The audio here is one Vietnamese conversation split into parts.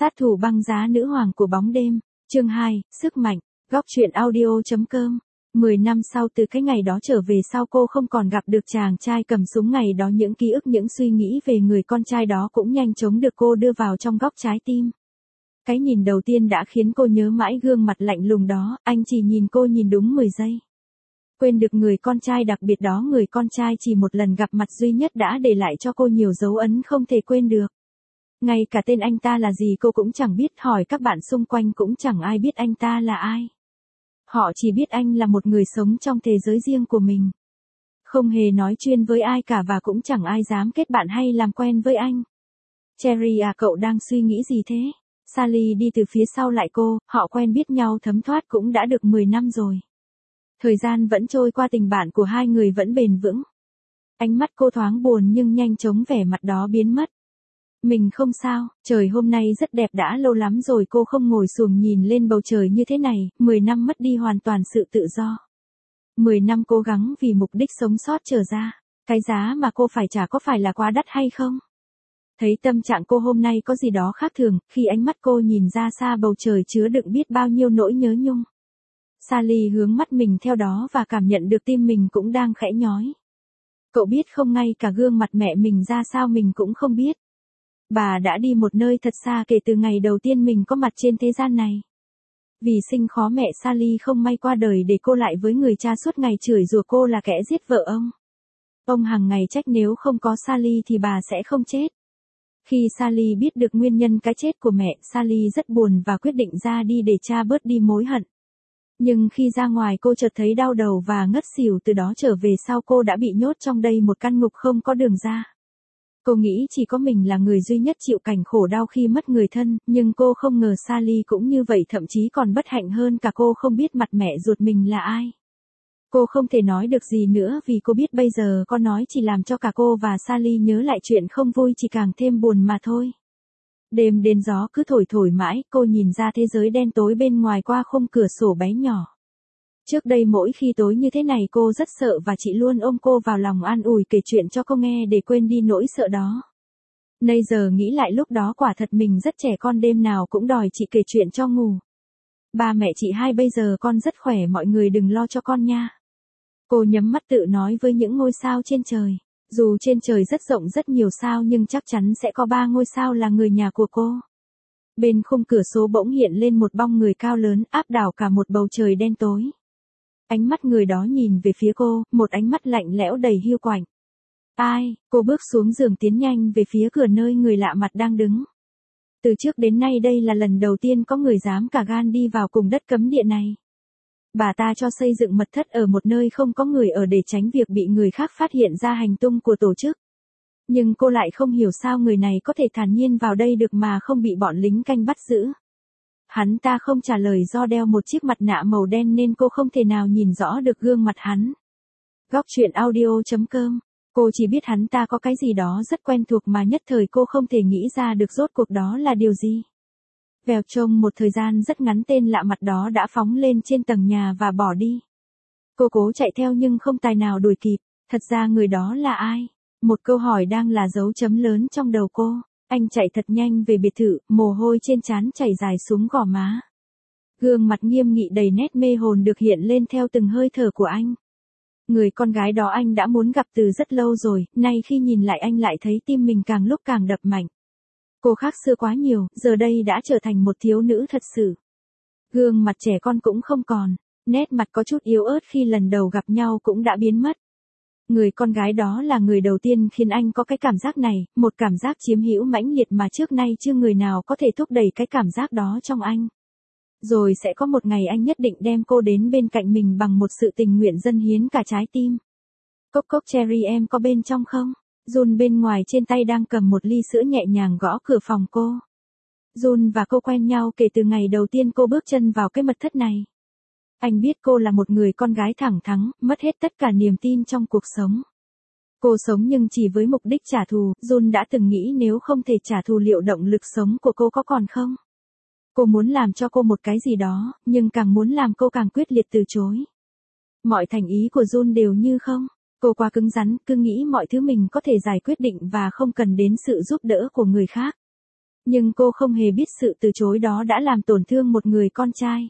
Sát thủ băng giá nữ hoàng của bóng đêm, chương 2, sức mạnh, góc truyện audio.com. 10 năm sau từ cái ngày đó trở về sau cô không còn gặp được chàng trai cầm súng ngày đó, những ký ức những suy nghĩ về người con trai đó cũng nhanh chóng được cô đưa vào trong góc trái tim. Cái nhìn đầu tiên đã khiến cô nhớ mãi gương mặt lạnh lùng đó, anh chỉ nhìn cô nhìn đúng 10 giây. Quên được người con trai đặc biệt đó, người con trai chỉ một lần gặp mặt duy nhất đã để lại cho cô nhiều dấu ấn không thể quên được. Ngay cả tên anh ta là gì cô cũng chẳng biết, hỏi các bạn xung quanh cũng chẳng ai biết anh ta là ai. Họ chỉ biết anh là một người sống trong thế giới riêng của mình. Không hề nói chuyên với ai cả và cũng chẳng ai dám kết bạn hay làm quen với anh. Cherry à, cậu đang suy nghĩ gì thế? Sally đi từ phía sau lại cô, họ quen biết nhau thấm thoát cũng đã được 10 năm rồi. Thời gian vẫn trôi qua, tình bạn của hai người vẫn bền vững. Ánh mắt cô thoáng buồn nhưng nhanh chóng vẻ mặt đó biến mất. Mình không sao, trời hôm nay rất đẹp, đã lâu lắm rồi cô không ngồi xuồng nhìn lên bầu trời như thế này, 10 năm mất đi hoàn toàn sự tự do. 10 năm cố gắng vì mục đích sống sót trở ra, cái giá mà cô phải trả có phải là quá đắt hay không? Thấy tâm trạng cô hôm nay có gì đó khác thường, khi ánh mắt cô nhìn ra xa bầu trời chứa đựng biết bao nhiêu nỗi nhớ nhung. Sally hướng mắt mình theo đó và cảm nhận được tim mình cũng đang khẽ nhói. Cậu biết không, ngay cả gương mặt mẹ mình ra sao mình cũng không biết. Bà đã đi một nơi thật xa kể từ ngày đầu tiên mình có mặt trên thế gian này. Vì sinh khó mẹ Sally không may qua đời để cô lại với người cha suốt ngày chửi rủa cô là kẻ giết vợ ông. Ông hàng ngày trách nếu không có Sally thì bà sẽ không chết. Khi Sally biết được nguyên nhân cái chết của mẹ, Sally rất buồn và quyết định ra đi để cha bớt đi mối hận. Nhưng khi ra ngoài cô chợt thấy đau đầu và ngất xỉu, từ đó trở về sau cô đã bị nhốt trong đây một căn ngục không có đường ra. Cô nghĩ chỉ có mình là người duy nhất chịu cảnh khổ đau khi mất người thân, nhưng cô không ngờ Sally cũng như vậy, thậm chí còn bất hạnh hơn cả, cô không biết mặt mẹ ruột mình là ai. Cô không thể nói được gì nữa vì cô biết bây giờ con nói chỉ làm cho cả cô và Sally nhớ lại chuyện không vui, chỉ càng thêm buồn mà thôi. Đêm đến gió cứ thổi thổi mãi, cô nhìn ra thế giới đen tối bên ngoài qua khung cửa sổ bé nhỏ. Trước đây mỗi khi tối như thế này cô rất sợ và chị luôn ôm cô vào lòng an ủi, kể chuyện cho cô nghe để quên đi nỗi sợ đó. Bây giờ nghĩ lại lúc đó quả thật mình rất trẻ con, đêm nào cũng đòi chị kể chuyện cho ngủ. Ba mẹ chị hai, bây giờ con rất khỏe, mọi người đừng lo cho con nha. Cô nhắm mắt tự nói với những ngôi sao trên trời. Dù trên trời rất rộng rất nhiều sao nhưng chắc chắn sẽ có 3 ngôi sao là người nhà của cô. Bên khung cửa sổ bỗng hiện lên một bóng người cao lớn, áp đảo cả một bầu trời đen tối. Ánh mắt người đó nhìn về phía cô, một ánh mắt lạnh lẽo đầy hiu quạnh. Ai? Cô bước xuống giường tiến nhanh về phía cửa nơi người lạ mặt đang đứng. Từ trước đến nay đây là lần đầu tiên có người dám cả gan đi vào cùng đất cấm địa này. Bà ta cho xây dựng mật thất ở một nơi không có người ở để tránh việc bị người khác phát hiện ra hành tung của tổ chức. Nhưng cô lại không hiểu sao người này có thể thản nhiên vào đây được mà không bị bọn lính canh bắt giữ. Hắn ta không trả lời, do đeo một chiếc mặt nạ màu đen nên cô không thể nào nhìn rõ được gương mặt hắn. Góc truyện audio.com. Cô chỉ biết hắn ta có cái gì đó rất quen thuộc mà nhất thời cô không thể nghĩ ra được rốt cuộc đó là điều gì. Vèo, trong một thời gian rất ngắn tên lạ mặt đó đã phóng lên trên tầng nhà và bỏ đi. Cô cố chạy theo nhưng không tài nào đuổi kịp. Thật ra người đó là ai? Một câu hỏi đang là dấu chấm lớn trong đầu cô. Anh chạy thật nhanh về biệt thự, mồ hôi trên trán chảy dài xuống gò má. Gương mặt nghiêm nghị đầy nét mê hồn được hiện lên theo từng hơi thở của anh. Người con gái đó anh đã muốn gặp từ rất lâu rồi, nay khi nhìn lại anh lại thấy tim mình càng lúc càng đập mạnh. Cô khác xưa quá nhiều, giờ đây đã trở thành một thiếu nữ thật sự. Gương mặt trẻ con cũng không còn, nét mặt có chút yếu ớt khi lần đầu gặp nhau cũng đã biến mất. Người con gái đó là người đầu tiên khiến anh có cái cảm giác này, một cảm giác chiếm hữu mãnh liệt mà trước nay chưa người nào có thể thúc đẩy cái cảm giác đó trong anh. Rồi sẽ có một ngày anh nhất định đem cô đến bên cạnh mình bằng một sự tình nguyện dâng hiến cả trái tim. Cốc cốc Cherry, em có bên trong không? Jun bên ngoài trên tay đang cầm một ly sữa nhẹ nhàng gõ cửa phòng cô. Jun và cô quen nhau kể từ ngày đầu tiên cô bước chân vào cái mật thất này. Anh biết cô là một người con gái thẳng thắn, mất hết tất cả niềm tin trong cuộc sống. Cô sống nhưng chỉ với mục đích trả thù. Jun đã từng nghĩ nếu không thể trả thù liệu động lực sống của cô có còn không? Cô muốn làm cho cô một cái gì đó, nhưng càng muốn làm cô càng quyết liệt từ chối. Mọi thành ý của Jun đều như không. Cô quá cứng rắn, cứ nghĩ mọi thứ mình có thể giải quyết định và không cần đến sự giúp đỡ của người khác. Nhưng cô không hề biết sự từ chối đó đã làm tổn thương một người con trai.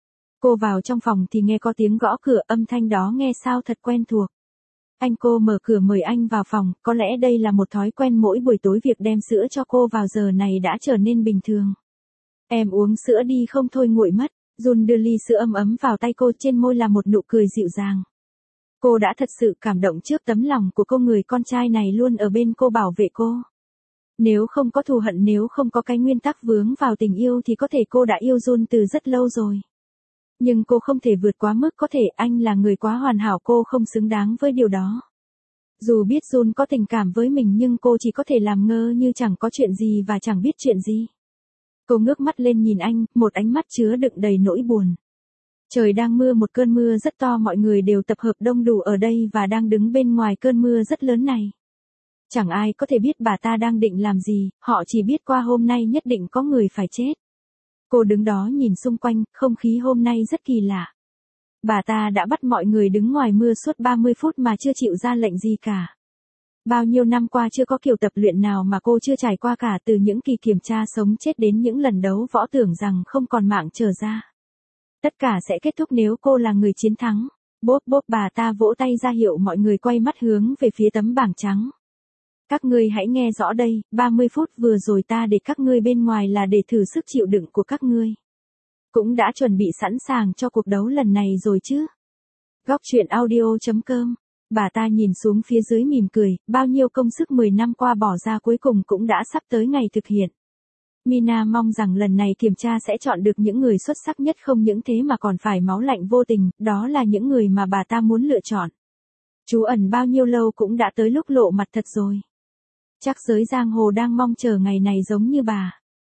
Cô vào trong phòng thì nghe có tiếng gõ cửa, âm thanh đó nghe sao thật quen thuộc. Cô mở cửa mời anh vào phòng, có lẽ đây là một thói quen mỗi buổi tối, việc đem sữa cho cô vào giờ này đã trở nên bình thường. Em uống sữa đi không thôi nguội mất. Jun đưa ly sữa ấm ấm vào tay cô, trên môi là một nụ cười dịu dàng. Cô đã thật sự cảm động trước tấm lòng của cô, người con trai này luôn ở bên cô bảo vệ cô. Nếu không có thù hận, nếu không có cái nguyên tắc vướng vào tình yêu thì có thể cô đã yêu Jun từ rất lâu rồi. Nhưng cô không thể vượt quá mức, có thể anh là người quá hoàn hảo, cô không xứng đáng với điều đó. Dù biết Jun có tình cảm với mình nhưng cô chỉ có thể làm ngơ như chẳng có chuyện gì và chẳng biết chuyện gì. Cô ngước mắt lên nhìn anh, một ánh mắt chứa đựng đầy nỗi buồn. Trời đang mưa, một cơn mưa rất to, mọi người đều tập hợp đông đủ ở đây và đang đứng bên ngoài cơn mưa rất lớn này. Chẳng ai có thể biết bà ta đang định làm gì, họ chỉ biết qua hôm nay nhất định có người phải chết. Cô đứng đó nhìn xung quanh, không khí hôm nay rất kỳ lạ. Bà ta đã bắt mọi người đứng ngoài mưa suốt 30 phút mà chưa chịu ra lệnh gì cả. Bao nhiêu năm qua chưa có kiểu tập luyện nào mà cô chưa trải qua cả, từ những kỳ kiểm tra sống chết đến những lần đấu võ tưởng rằng không còn mạng trở ra. Tất cả sẽ kết thúc nếu cô là người chiến thắng. Bốp bốp, bà ta vỗ tay ra hiệu mọi người quay mắt hướng về phía tấm bảng trắng. Các ngươi hãy nghe rõ đây, 30 phút vừa rồi ta để các ngươi bên ngoài là để thử sức chịu đựng của các ngươi. Cũng đã chuẩn bị sẵn sàng cho cuộc đấu lần này rồi chứ? Góc truyện audio.com. Bà ta nhìn xuống phía dưới mỉm cười, bao nhiêu công sức 10 năm qua bỏ ra cuối cùng cũng đã sắp tới ngày thực hiện. Mina mong rằng lần này kiểm tra sẽ chọn được những người xuất sắc nhất, không những thế mà còn phải máu lạnh vô tình, đó là những người mà bà ta muốn lựa chọn. Trú ẩn bao nhiêu lâu cũng đã tới lúc lộ mặt thật rồi. Chắc giới giang hồ đang mong chờ ngày này giống như bà.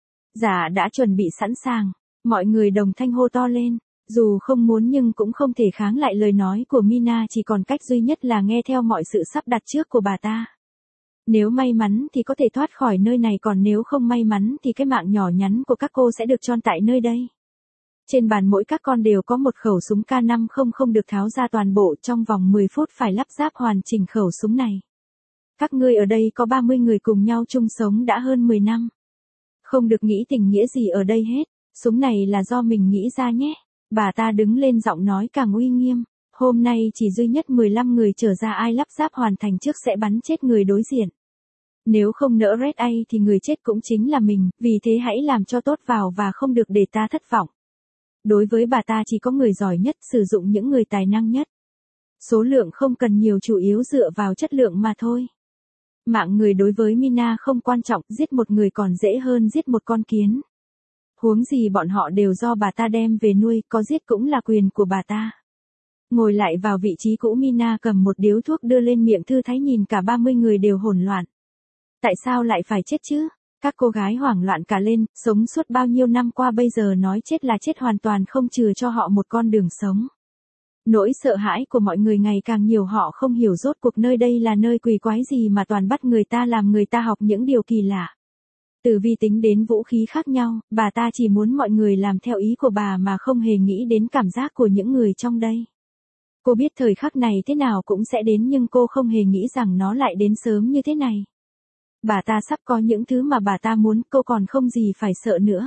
Dạ đã chuẩn bị sẵn sàng, mọi người đồng thanh hô to lên. Dù không muốn nhưng cũng không thể kháng lại lời nói của Mina, chỉ còn cách duy nhất là nghe theo mọi sự sắp đặt trước của bà ta. Nếu may mắn thì có thể thoát khỏi nơi này, còn nếu không may mắn thì cái mạng nhỏ nhắn của các cô sẽ được chôn tại nơi đây. Trên bàn mỗi các con đều có một khẩu súng K500 được tháo ra toàn bộ, trong vòng 10 phút phải lắp ráp hoàn chỉnh khẩu súng này. Các ngươi ở đây có 30 người cùng nhau chung sống đã hơn 10 năm. Không được nghĩ tình nghĩa gì ở đây hết, súng này là do mình nghĩ ra nhé. Bà ta đứng lên, giọng nói càng uy nghiêm. Hôm nay chỉ duy nhất 15 người trở ra, ai lắp ráp hoàn thành trước sẽ bắn chết người đối diện. Nếu không nỡ Red A thì người chết cũng chính là mình, vì thế hãy làm cho tốt vào và không được để ta thất vọng. Đối với bà ta chỉ có người giỏi nhất, sử dụng những người tài năng nhất. Số lượng không cần nhiều, chủ yếu dựa vào chất lượng mà thôi. Mạng người đối với Mina không quan trọng, giết một người còn dễ hơn giết một con kiến. Huống gì bọn họ đều do bà ta đem về nuôi, có giết cũng là quyền của bà ta. Ngồi lại vào vị trí cũ, Mina cầm một điếu thuốc đưa lên miệng thư thái, nhìn cả 30 người đều hỗn loạn. Tại sao lại phải chết chứ? Các cô gái hoảng loạn cả lên, sống suốt bao nhiêu năm qua bây giờ nói chết là chết, hoàn toàn không trừ cho họ một con đường sống. Nỗi sợ hãi của mọi người ngày càng nhiều, họ không hiểu rốt cuộc nơi đây là nơi quỷ quái gì mà toàn bắt người ta làm, người ta học những điều kỳ lạ. Từ vi tính đến vũ khí khác nhau, bà ta chỉ muốn mọi người làm theo ý của bà mà không hề nghĩ đến cảm giác của những người trong đây. Cô biết thời khắc này thế nào cũng sẽ đến, nhưng cô không hề nghĩ rằng nó lại đến sớm như thế này. Bà ta sắp có những thứ mà bà ta muốn, cô còn không gì phải sợ nữa.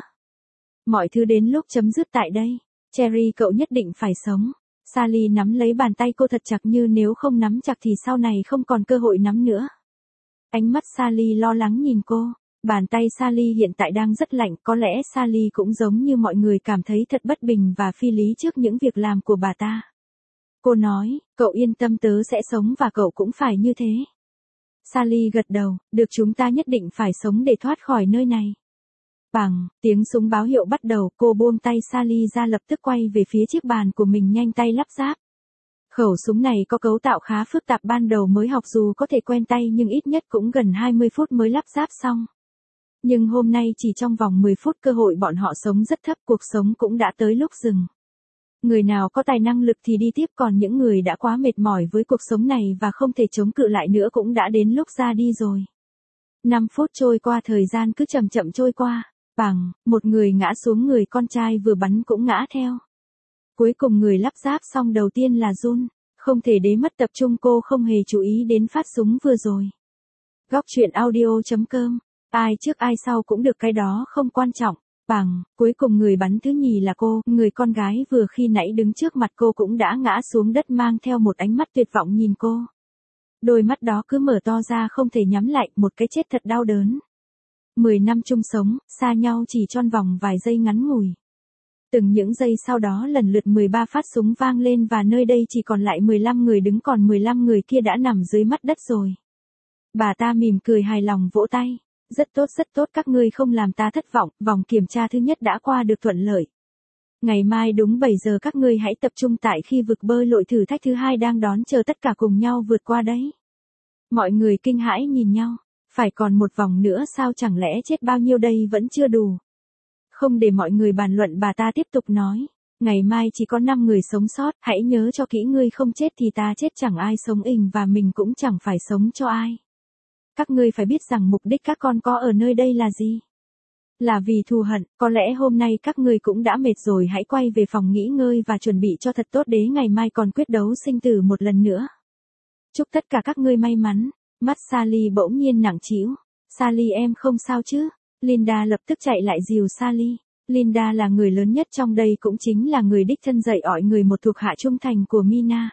Mọi thứ đến lúc chấm dứt tại đây. Cherry, cậu nhất định phải sống. Sally nắm lấy bàn tay cô thật chặt, như nếu không nắm chặt thì sau này không còn cơ hội nắm nữa. Ánh mắt Sally lo lắng nhìn cô. Bàn tay Sally hiện tại đang rất lạnh, có lẽ Sally cũng giống như mọi người cảm thấy thật bất bình và phi lý trước những việc làm của bà ta. Cô nói, cậu yên tâm, tớ sẽ sống và cậu cũng phải như thế. Sally gật đầu, được, chúng ta nhất định phải sống để thoát khỏi nơi này. Bằng, tiếng súng báo hiệu bắt đầu, cô buông tay Sally ra, lập tức quay về phía chiếc bàn của mình, nhanh tay lắp ráp. Khẩu súng này có cấu tạo khá phức tạp, ban đầu mới học dù có thể quen tay nhưng ít nhất cũng gần 20 phút mới lắp ráp xong. Nhưng hôm nay chỉ trong vòng 10 phút, cơ hội bọn họ sống rất thấp, cuộc sống cũng đã tới lúc dừng. Người nào có tài năng lực thì đi tiếp, còn những người đã quá mệt mỏi với cuộc sống này và không thể chống cự lại nữa cũng đã đến lúc ra đi rồi. 5 phút trôi qua, thời gian cứ chậm chậm trôi qua. Bằng, một người ngã xuống, người con trai vừa bắn cũng ngã theo. Cuối cùng người lắp ráp xong đầu tiên là Jun. Không thể để mất tập trung, cô không hề chú ý đến phát súng vừa rồi. Góc truyện audio.com Ai trước ai sau cũng được, cái đó không quan trọng. Bằng, cuối cùng người bắn thứ nhì là cô, người con gái vừa khi nãy đứng trước mặt cô cũng đã ngã xuống đất mang theo một ánh mắt tuyệt vọng nhìn cô. Đôi mắt đó cứ mở to ra không thể nhắm lại, một cái chết thật đau đớn. 10 năm chung sống, xa nhau chỉ trong vòng vài giây ngắn ngủi. Từng những giây sau đó lần lượt 13 phát súng vang lên và nơi đây chỉ còn lại 15 người đứng, còn 15 người kia đã nằm dưới mặt đất rồi. Bà ta mỉm cười hài lòng vỗ tay. Rất tốt, các ngươi không làm ta thất vọng, vòng kiểm tra thứ nhất đã qua được thuận lợi. Ngày mai đúng 7 giờ các ngươi hãy tập trung tại khi vực bơi lội thử thách thứ hai đang đón chờ tất cả cùng nhau vượt qua đấy. Mọi người kinh hãi nhìn nhau, phải còn một vòng nữa sao, chẳng lẽ chết bao nhiêu đây vẫn chưa đủ. Không để mọi người bàn luận, bà ta tiếp tục nói, ngày mai chỉ có 5 người sống sót, hãy nhớ cho kỹ, ngươi không chết thì ta chết, chẳng ai sống ình và mình cũng chẳng phải sống cho ai. Các ngươi phải biết rằng mục đích các con có ở nơi đây là gì? Là vì thù hận, có lẽ hôm nay các ngươi cũng đã mệt rồi, hãy quay về phòng nghỉ ngơi và chuẩn bị cho thật tốt để ngày mai còn quyết đấu sinh tử một lần nữa. Chúc tất cả các ngươi may mắn. Mắt Sally bỗng nhiên nặng trĩu. Sally em không sao chứ? Linda lập tức chạy lại dìu Sally. Linda là người lớn nhất trong đây, cũng chính là người đích thân dạy ỏi người, một thuộc hạ trung thành của Mina.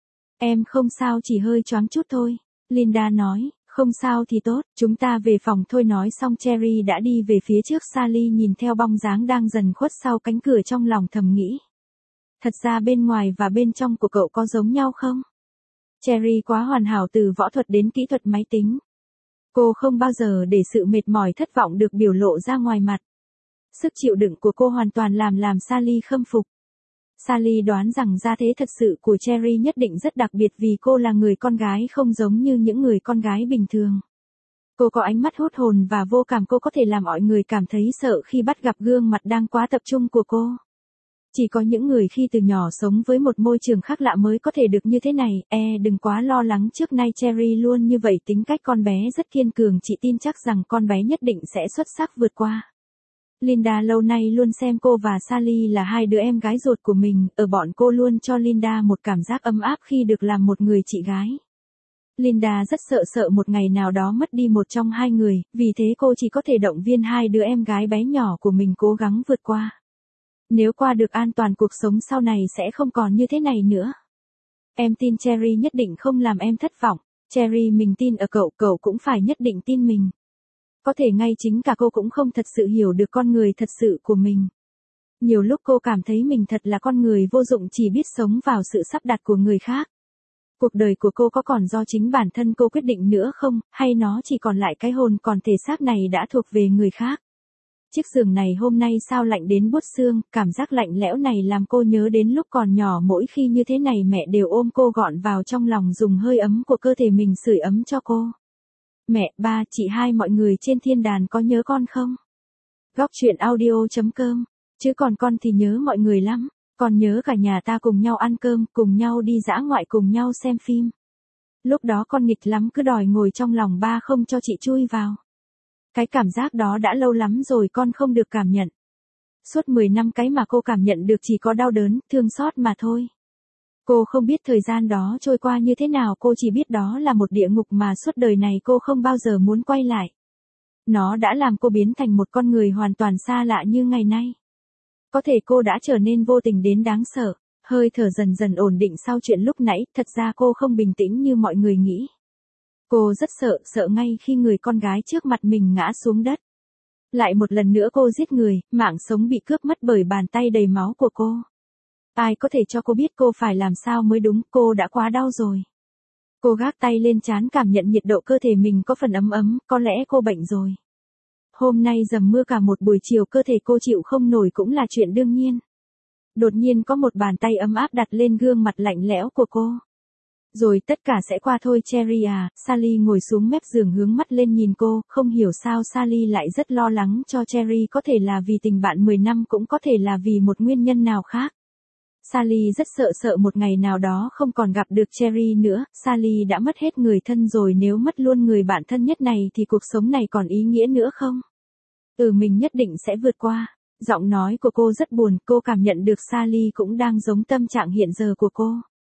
Em không sao, chỉ hơi choáng chút thôi. Linda nói. Không sao thì tốt, chúng ta về phòng thôi. Nói xong Cherry đã đi về phía trước. Sally nhìn theo bóng dáng đang dần khuất sau cánh cửa trong lòng thầm nghĩ. Thật ra bên ngoài và bên trong của cậu có giống nhau không? Cherry quá hoàn hảo, từ võ thuật đến kỹ thuật máy tính. Cô không bao giờ để sự mệt mỏi thất vọng được biểu lộ ra ngoài mặt. Sức chịu đựng của cô hoàn toàn làm Sally khâm phục. Sally đoán rằng gia thế thật sự của Cherry nhất định rất đặc biệt, vì cô là người con gái không giống như những người con gái bình thường. Cô có ánh mắt hút hồn và vô cảm, cô có thể làm mọi người cảm thấy sợ khi bắt gặp gương mặt đang quá tập trung của cô. Chỉ có những người khi từ nhỏ sống với một môi trường khác lạ mới có thể được như thế này. Đừng quá lo lắng, trước nay Cherry luôn như vậy, tính cách con bé rất kiên cường, chị tin chắc rằng con bé nhất định sẽ xuất sắc vượt qua. Linda lâu nay luôn xem cô và Sally là hai đứa em gái ruột của mình, ở bọn cô luôn cho Linda một cảm giác ấm áp khi được làm một người chị gái. Linda rất sợ một ngày nào đó mất đi một trong hai người, vì thế cô chỉ có thể động viên hai đứa em gái bé nhỏ của mình cố gắng vượt qua. Nếu qua được an toàn, cuộc sống sau này sẽ không còn như thế này nữa. Em tin Cherry nhất định không làm em thất vọng. Cherry, mình tin ở cậu, cậu cũng phải nhất định tin mình. Có thể ngay chính cả cô cũng không thật sự hiểu được con người thật sự của mình. Nhiều lúc cô cảm thấy mình thật là con người vô dụng, chỉ biết sống vào sự sắp đặt của người khác. Cuộc đời của cô có còn do chính bản thân cô quyết định nữa không, hay nó chỉ còn lại cái hồn, còn thể xác này đã thuộc về người khác? Chiếc giường này hôm nay sao lạnh đến buốt xương, cảm giác lạnh lẽo này làm cô nhớ đến lúc còn nhỏ, mỗi khi như thế này mẹ đều ôm cô gọn vào trong lòng, dùng hơi ấm của cơ thể mình sưởi ấm cho cô. Mẹ, ba, chị hai, mọi người trên thiên đàn có nhớ con không? Góc truyện audio.com. Chứ còn con thì nhớ mọi người lắm. Con nhớ cả nhà ta cùng nhau ăn cơm, cùng nhau đi dã ngoại, cùng nhau xem phim. Lúc đó con nghịch lắm, cứ đòi ngồi trong lòng ba không cho chị chui vào. Cái cảm giác đó đã lâu lắm rồi con không được cảm nhận. Suốt 10 năm cái mà cô cảm nhận được chỉ có đau đớn, thương xót mà thôi. Cô không biết thời gian đó trôi qua như thế nào, cô chỉ biết đó là một địa ngục mà suốt đời này cô không bao giờ muốn quay lại. Nó đã làm cô biến thành một con người hoàn toàn xa lạ như ngày nay. Có thể cô đã trở nên vô tình đến đáng sợ. Hơi thở dần dần ổn định sau chuyện lúc nãy, thật ra cô không bình tĩnh như mọi người nghĩ. Cô rất sợ ngay khi người con gái trước mặt mình ngã xuống đất. Lại một lần nữa cô giết người, mạng sống bị cướp mất bởi bàn tay đầy máu của cô. Ai có thể cho cô biết cô phải làm sao mới đúng, cô đã quá đau rồi. Cô gác tay lên trán, cảm nhận nhiệt độ cơ thể mình có phần ấm ấm, có lẽ cô bệnh rồi. Hôm nay dầm mưa cả một buổi chiều, cơ thể cô chịu không nổi cũng là chuyện đương nhiên. Đột nhiên có một bàn tay ấm áp đặt lên gương mặt lạnh lẽo của cô. Rồi tất cả sẽ qua thôi Cherry à. Sally ngồi xuống mép giường hướng mắt lên nhìn cô, không hiểu sao Sally lại rất lo lắng cho Cherry, có thể là vì tình bạn 10 năm, cũng có thể là vì một nguyên nhân nào khác. Sally rất sợ một ngày nào đó không còn gặp được Cherry nữa. Sally đã mất hết người thân rồi, nếu mất luôn người bạn thân nhất này thì cuộc sống này còn ý nghĩa nữa không? Mình nhất định sẽ vượt qua. Giọng nói của cô rất buồn, cô cảm nhận được Sally cũng đang giống tâm trạng hiện giờ của cô.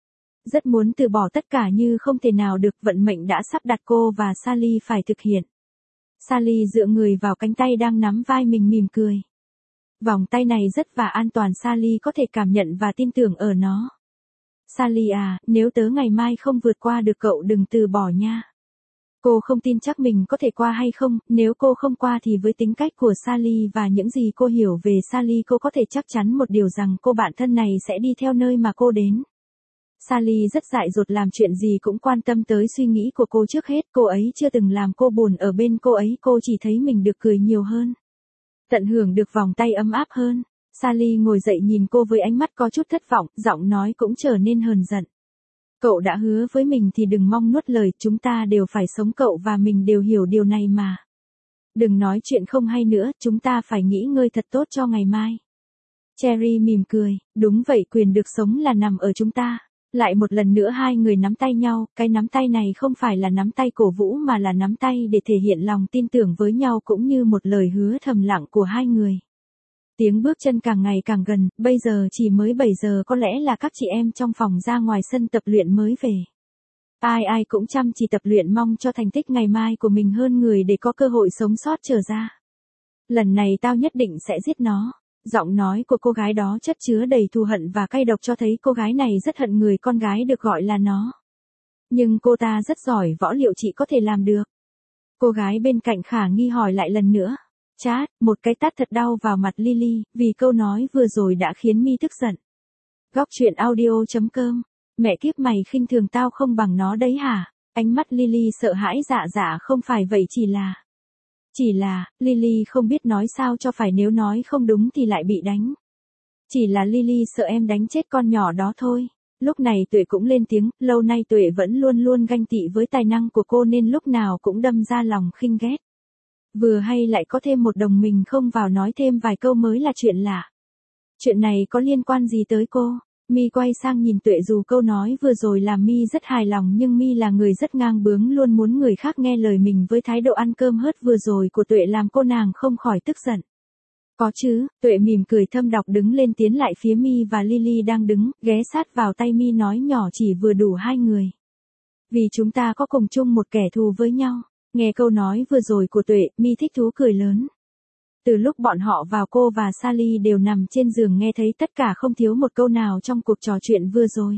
Rất muốn từ bỏ tất cả như không thể nào được, vận mệnh đã sắp đặt cô và Sally phải thực hiện. Sally dựa người vào cánh tay đang nắm vai mình mỉm cười. Vòng tay này rất và an toàn, Sally có thể cảm nhận và tin tưởng ở nó. Sally à, nếu tớ ngày mai không vượt qua được cậu đừng từ bỏ nha. Cô không tin chắc mình có thể qua hay không, nếu cô không qua thì với tính cách của Sally và những gì cô hiểu về Sally cô có thể chắc chắn một điều rằng cô bạn thân này sẽ đi theo nơi mà cô đến. Sally rất dại dột, làm chuyện gì cũng quan tâm tới suy nghĩ của cô trước hết, cô ấy chưa từng làm cô buồn, ở bên cô ấy cô chỉ thấy mình được cười nhiều hơn. Tận hưởng được vòng tay ấm áp hơn. Sally ngồi dậy nhìn cô với ánh mắt có chút thất vọng, giọng nói cũng trở nên hờn giận. Cậu đã hứa với mình thì đừng mong nuốt lời, chúng ta đều phải sống, cậu và mình đều hiểu điều này mà. Đừng nói chuyện không hay nữa, chúng ta phải nghỉ ngơi thật tốt cho ngày mai. Cherry mỉm cười, đúng vậy, quyền được sống là nằm ở chúng ta. Lại một lần nữa hai người nắm tay nhau, cái nắm tay này không phải là nắm tay cổ vũ mà là nắm tay để thể hiện lòng tin tưởng với nhau cũng như một lời hứa thầm lặng của hai người. Tiếng bước chân càng ngày càng gần, bây giờ chỉ mới 7 giờ, có lẽ là các chị em trong phòng ra ngoài sân tập luyện mới về. Ai cũng chăm chỉ tập luyện mong cho thành tích ngày mai của mình hơn người để có cơ hội sống sót trở ra. Lần này tao nhất định sẽ giết nó. Giọng nói của cô gái đó chất chứa đầy thù hận và cay độc cho thấy cô gái này rất hận người con gái được gọi là nó. Nhưng cô ta rất giỏi võ liệu, chị có thể làm được. Cô gái bên cạnh khả nghi hỏi lại lần nữa. Chát, một cái tát thật đau vào mặt Lily, vì câu nói vừa rồi đã khiến Mi tức giận. Góc truyện audio.com. Mẹ kiếp, mày khinh thường tao không bằng nó đấy hả? Ánh mắt Lily sợ hãi. Dạ không phải vậy, Chỉ là, Lily không biết nói sao cho phải, nếu nói không đúng thì lại bị đánh. Chỉ là Lily sợ em đánh chết con nhỏ đó thôi. Lúc này Tuệ cũng lên tiếng, lâu nay Tuệ vẫn luôn luôn ganh tị với tài năng của cô nên lúc nào cũng đâm ra lòng khinh ghét. Vừa hay lại có thêm một đồng minh không vào nói thêm vài câu mới là chuyện lạ. Chuyện này có liên quan gì tới cô? Mi quay sang nhìn Tuệ, dù câu nói vừa rồi làm Mi rất hài lòng nhưng Mi là người rất ngang bướng, luôn muốn người khác nghe lời mình, với thái độ ăn cơm hớt vừa rồi của Tuệ làm cô nàng không khỏi tức giận. Có chứ, Tuệ mỉm cười thâm độc đứng lên tiến lại phía Mi và Lily đang đứng, ghé sát vào tay Mi nói nhỏ chỉ vừa đủ hai người. Vì chúng ta có cùng chung một kẻ thù với nhau. Nghe câu nói vừa rồi của Tuệ, Mi thích thú cười lớn. Từ lúc bọn họ vào, cô và Sally đều nằm trên giường nghe thấy tất cả, không thiếu một câu nào trong cuộc trò chuyện vừa rồi.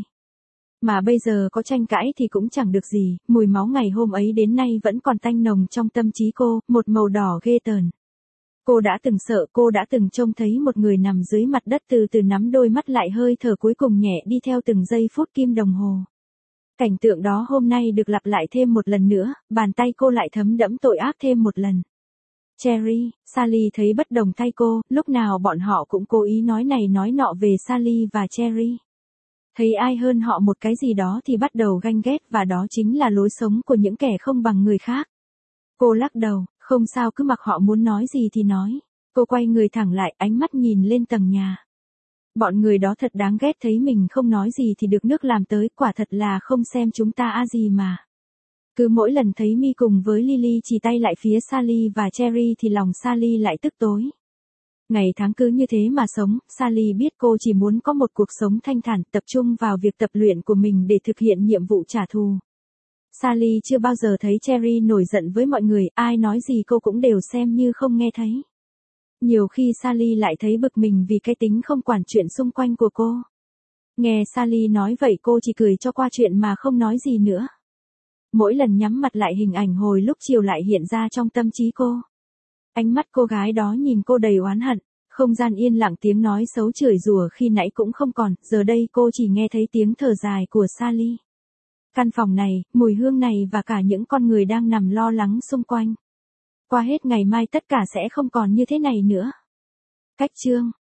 Mà bây giờ có tranh cãi thì cũng chẳng được gì, mùi máu ngày hôm ấy đến nay vẫn còn tanh nồng trong tâm trí cô, một màu đỏ ghê tởn. Cô đã từng sợ, cô đã từng trông thấy một người nằm dưới mặt đất từ từ nhắm đôi mắt lại, hơi thở cuối cùng nhẹ đi theo từng giây phút kim đồng hồ. Cảnh tượng đó hôm nay được lặp lại thêm một lần nữa, bàn tay cô lại thấm đẫm tội ác thêm một lần. Cherry, Sally thấy bất đồng thay cô, lúc nào bọn họ cũng cố ý nói này nói nọ về Sally và Cherry. Thấy ai hơn họ một cái gì đó thì bắt đầu ganh ghét, và đó chính là lối sống của những kẻ không bằng người khác. Cô lắc đầu, không sao, cứ mặc họ muốn nói gì thì nói. Cô quay người thẳng lại, ánh mắt nhìn lên tầng nhà. Bọn người đó thật đáng ghét, thấy mình không nói gì thì được nước làm tới, quả thật là không xem chúng ta a gì mà. Cứ mỗi lần thấy Mi cùng với Lily chỉ tay lại phía Sally và Cherry thì lòng Sally lại tức tối. Ngày tháng cứ như thế mà sống, Sally biết cô chỉ muốn có một cuộc sống thanh thản, tập trung vào việc tập luyện của mình để thực hiện nhiệm vụ trả thù. Sally chưa bao giờ thấy Cherry nổi giận với mọi người, ai nói gì cô cũng đều xem như không nghe thấy. Nhiều khi Sally lại thấy bực mình vì cái tính không quản chuyện xung quanh của cô. Nghe Sally nói vậy cô chỉ cười cho qua chuyện mà không nói gì nữa. Mỗi lần nhắm mặt lại, hình ảnh hồi lúc chiều lại hiện ra trong tâm trí cô. Ánh mắt cô gái đó nhìn cô đầy oán hận, không gian yên lặng, tiếng nói xấu chửi rủa khi nãy cũng không còn, giờ đây cô chỉ nghe thấy tiếng thở dài của Sally. Căn phòng này, mùi hương này và cả những con người đang nằm lo lắng xung quanh. Qua hết ngày mai tất cả sẽ không còn như thế này nữa. Cách chương